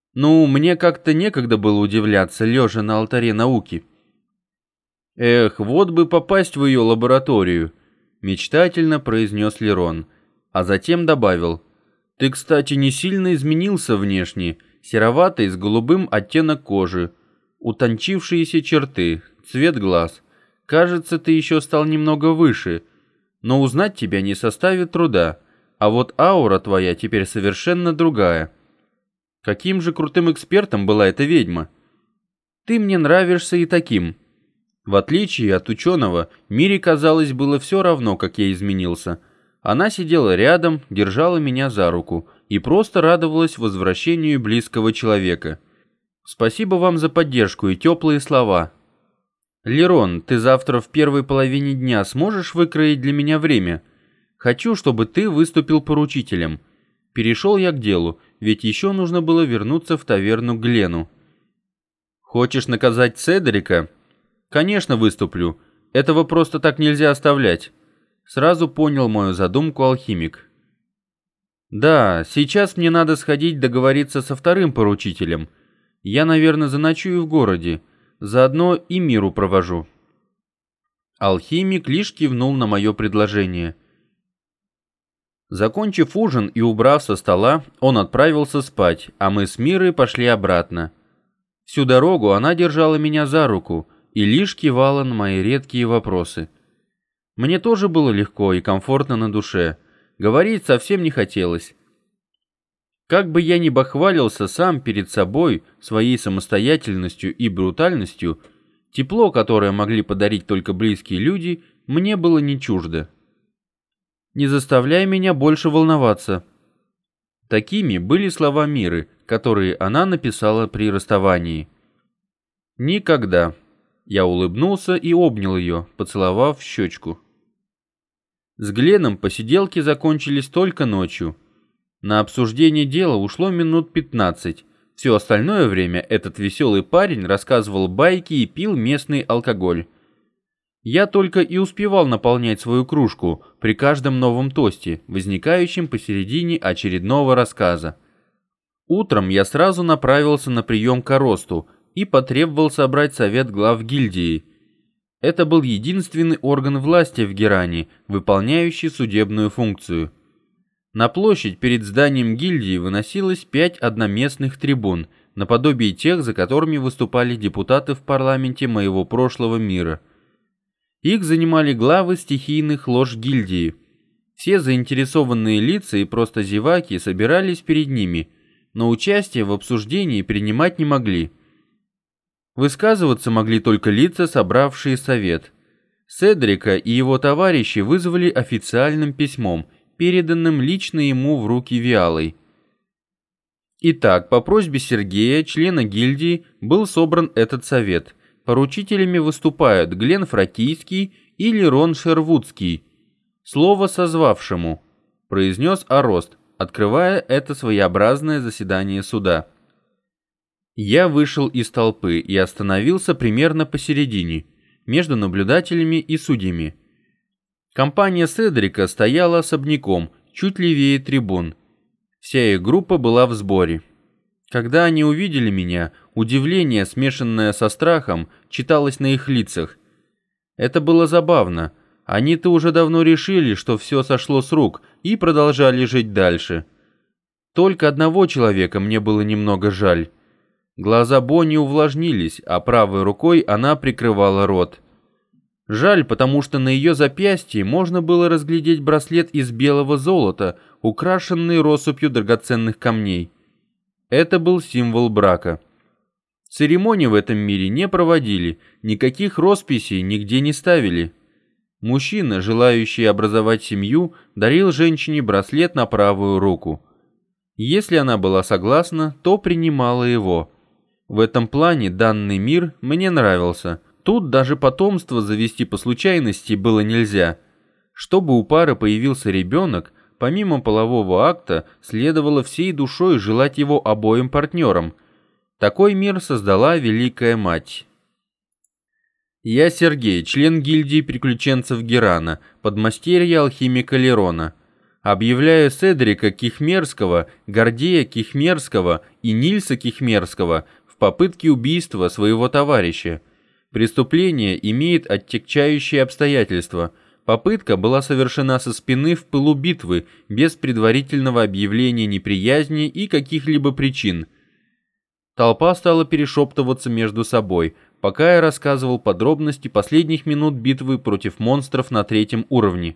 Ну, мне как-то некогда было удивляться, лежа на алтаре науки. Эх, вот бы попасть в ее лабораторию, мечтательно произнес Лерон, а затем добавил: ты, кстати, не сильно изменился внешне, сероватый с голубым оттенок кожи, утончившиеся черты, цвет глаз. Кажется, ты еще стал немного выше, но узнать тебя не составит труда, а вот аура твоя теперь совершенно другая. Каким же крутым экспертом была эта ведьма? Ты мне нравишься и таким. В отличие от ученого, Мире, казалось, было все равно, как я изменился. Она сидела рядом, держала меня за руку и просто радовалась возвращению близкого человека. Спасибо вам за поддержку и теплые слова. Лерон, ты завтра в первой половине дня сможешь выкроить для меня время? Хочу, чтобы ты выступил поручителем. Перешел я к делу, ведь еще нужно было вернуться в таверну к Глену. Хочешь наказать Седрика? Конечно, выступлю. Этого просто так нельзя оставлять. Сразу понял мою задумку алхимик. Да, сейчас мне надо сходить договориться со вторым поручителем. Я, наверное, заночую в городе. Заодно и Миру провожу. Алхимик лишь кивнул на мое предложение. Закончив ужин и убрав со стола, он отправился спать, а мы с Мирой пошли обратно. Всю дорогу она держала меня за руку и лишь кивала на мои редкие вопросы. Мне тоже было легко и комфортно на душе. Говорить совсем не хотелось. Как бы я ни бахвалился сам перед собой своей самостоятельностью и брутальностью, тепло, которое могли подарить только близкие люди, мне было не чуждо. «Не заставляй меня больше волноваться». Такими были слова Миры, которые она написала при расставании. «Никогда». Я улыбнулся и обнял ее, поцеловав в щечку. С Гленом посиделки закончились только ночью. На обсуждение дела ушло минут 15. Все остальное время этот веселый парень рассказывал байки и пил местный алкоголь. Я только и успевал наполнять свою кружку при каждом новом тосте, возникающем посередине очередного рассказа. Утром я сразу направился на прием к Аросту и потребовал собрать совет глав гильдии. Это был единственный орган власти в Геране, выполняющий судебную функцию. На площадь перед зданием гильдии выносилось 5 одноместных трибун, наподобие тех, за которыми выступали депутаты в парламенте моего прошлого мира. Их занимали главы стихийных лож гильдии. Все заинтересованные лица и просто зеваки собирались перед ними, но участие в обсуждении принимать не могли. Высказываться могли только лица, собравшие совет. Седрика и его товарищи вызвали официальным письмом, переданным лично ему в руки Виалой. Итак, по просьбе Сергея, члена гильдии, был собран этот совет. Поручителями выступают Глен Фракийский и Лерон Шервудский. «Слово созвавшему», — произнес Арост, открывая это своеобразное заседание суда. Я вышел из толпы и остановился примерно посередине, между наблюдателями и судьями. Компания Седрика стояла особняком, чуть левее трибун. Вся их группа была в сборе. Когда они увидели меня, удивление, смешанное со страхом, читалось на их лицах. Это было забавно. Они-то уже давно решили, что все сошло с рук, и продолжали жить дальше. Только одного человека мне было немного жаль. Глаза Бонни увлажнились, а правой рукой она прикрывала рот. Жаль, потому что на ее запястье можно было разглядеть браслет из белого золота, украшенный россыпью драгоценных камней. Это был символ брака. Церемонии в этом мире не проводили, никаких росписей нигде не ставили. Мужчина, желающий образовать семью, дарил женщине браслет на правую руку. Если она была согласна, то принимала его. В этом плане данный мир мне нравился. Тут даже потомство завести по случайности было нельзя. Чтобы у пары появился ребенок, помимо полового акта, следовало всей душой желать его обоим партнерам. Такой мир создала Великая Мать. Я Сергей, член гильдии приключенцев Герана, подмастерье алхимика Лерона. Объявляю Седрика Кихмерского, Гордея Кихмерского и Нильса Кихмерского в попытке убийства своего товарища. Преступление имеет оттягчающие обстоятельства. Попытка была совершена со спины в пылу битвы, без предварительного объявления неприязни и каких-либо причин. Толпа стала перешептываться между собой, пока я рассказывал подробности последних минут битвы против монстров на 3-м уровне.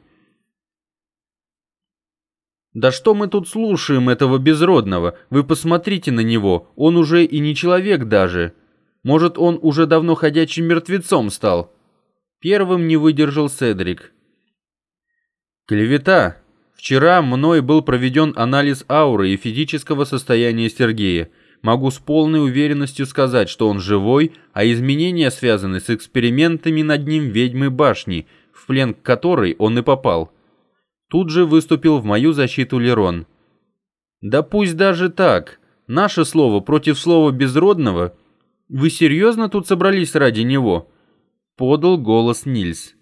«Да что мы тут слушаем этого безродного? Вы посмотрите на него, он уже и не человек даже. Может, он уже давно ходячим мертвецом стал?» Первым не выдержал Седрик. «Клевета. Вчера мной был проведен анализ ауры и физического состояния Сергея. Могу с полной уверенностью сказать, что он живой, а изменения связаны с экспериментами над ним ведьмы башни, в плен к которой он и попал». Тут же выступил в мою защиту Лерон. «Да пусть даже так. Наше слово против слова безродного. Вы серьезно тут собрались ради него?» Подал голос Нильс.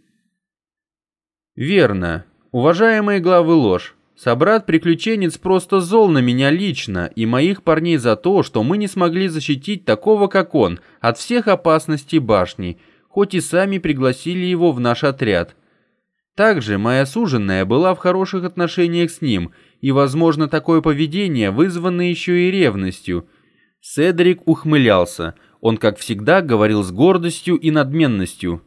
«Верно. Уважаемые главы ложь, собрат-приключенец просто зол на меня лично и моих парней за то, что мы не смогли защитить такого, как он, от всех опасностей башни, хоть и сами пригласили его в наш отряд. Также моя суженая была в хороших отношениях с ним, и, возможно, такое поведение вызвано еще и ревностью». Седрик ухмылялся. Он, как всегда, говорил с гордостью и надменностью.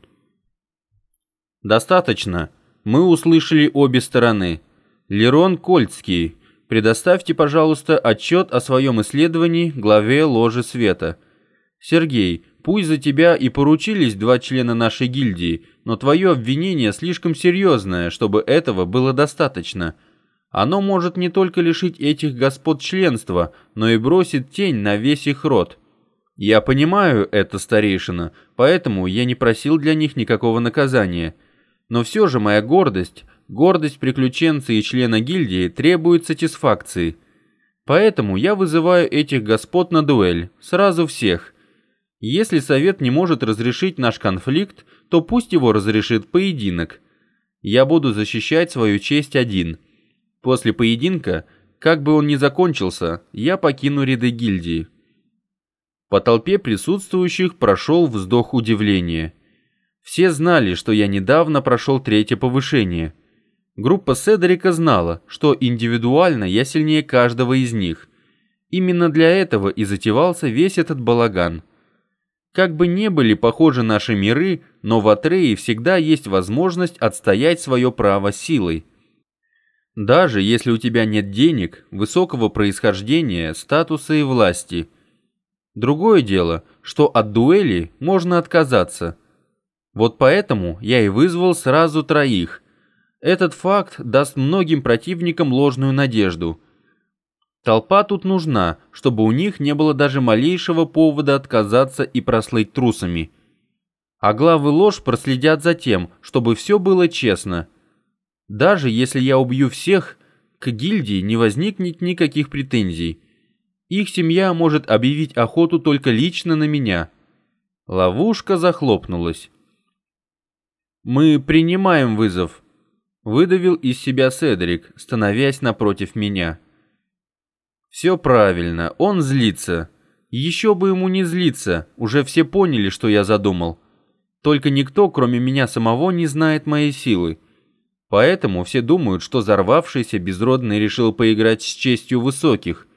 «Достаточно. Мы услышали обе стороны. Лерон Кольцкий, предоставьте, пожалуйста, отчет о своем исследовании главе Ложи Света. Сергей, пусть за тебя и поручились 2 члена нашей гильдии, но твое обвинение слишком серьезное, чтобы этого было достаточно. Оно может не только лишить этих господ членства, но и бросит тень на весь их род. Я понимаю это, старейшина, поэтому я не просил для них никакого наказания. Но все же моя гордость приключенца и члена гильдии требует сатисфакции. Поэтому я вызываю этих господ на дуэль, сразу всех. Если совет не может разрешить наш конфликт, то пусть его разрешит поединок. Я буду защищать свою честь один. После поединка, как бы он ни закончился, я покину ряды гильдии». По толпе присутствующих прошел вздох удивления. Все знали, что я недавно прошел 3-е повышение. Группа Седрика знала, что индивидуально я сильнее каждого из них. Именно для этого и затевался весь этот балаган. Как бы ни были похожи наши миры, но в Атрее всегда есть возможность отстоять свое право силой. Даже если у тебя нет денег, высокого происхождения, статуса и власти. Другое дело, что от дуэли можно отказаться. Вот поэтому я и вызвал сразу 3. Этот факт даст многим противникам ложную надежду. Толпа тут нужна, чтобы у них не было даже малейшего повода отказаться и прослыть трусами. А главы ложь проследят за тем, чтобы все было честно. Даже если я убью всех, к гильдии не возникнет никаких претензий. Их семья может объявить охоту только лично на меня. Ловушка захлопнулась. «Мы принимаем вызов», — выдавил из себя Седрик, становясь напротив меня. «Все правильно, он злится. Еще бы ему не злиться, уже все поняли, что я задумал. Только никто, кроме меня самого, не знает моей силы. Поэтому все думают, что взорвавшийся безродный решил поиграть с честью высоких.